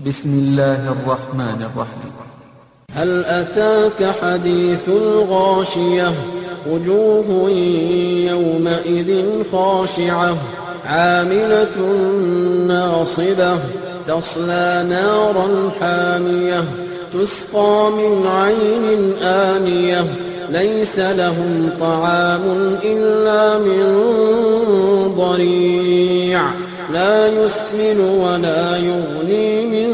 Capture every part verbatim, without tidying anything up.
بسم الله الرحمن الرحيم. هل أتاك حديث الغاشية وجوه يومئذ خاشعة عاملة ناصبة تصلى نارا حامية تسقى من عين آنية ليس لهم طعام إلا من ضريع لا يسمن ولا يغني من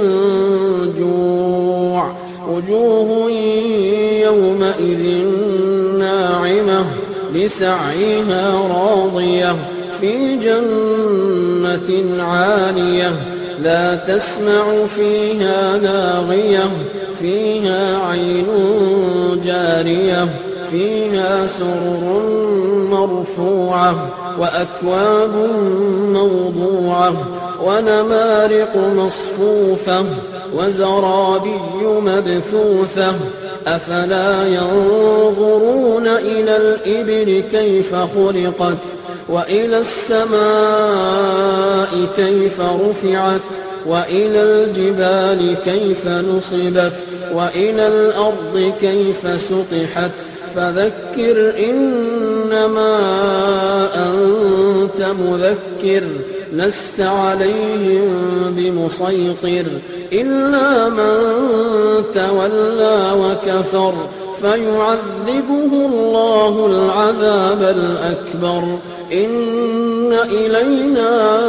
جوع وجوه يومئذ ناعمة لسعيها راضية في جنة عالية لا تسمع فيها لاغية فيها عين جارية فيها سرر مرفوعة وأكواب موضوعة ونمارق مصفوفة وزرابي مبثوثة أفلا ينظرون إلى الإبل كيف خلقت وإلى السماء كيف رفعت وإلى الجبال كيف نصبت وإلى الأرض كيف سطحت فذكر إنما أنت مذكر لست عليهم بمسيطر إلا من تولى وكفر فيعذبه الله العذاب الأكبر إن إلينا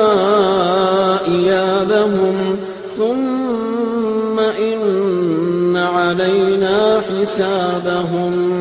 إيابهم ثم إن علينا حسابهم.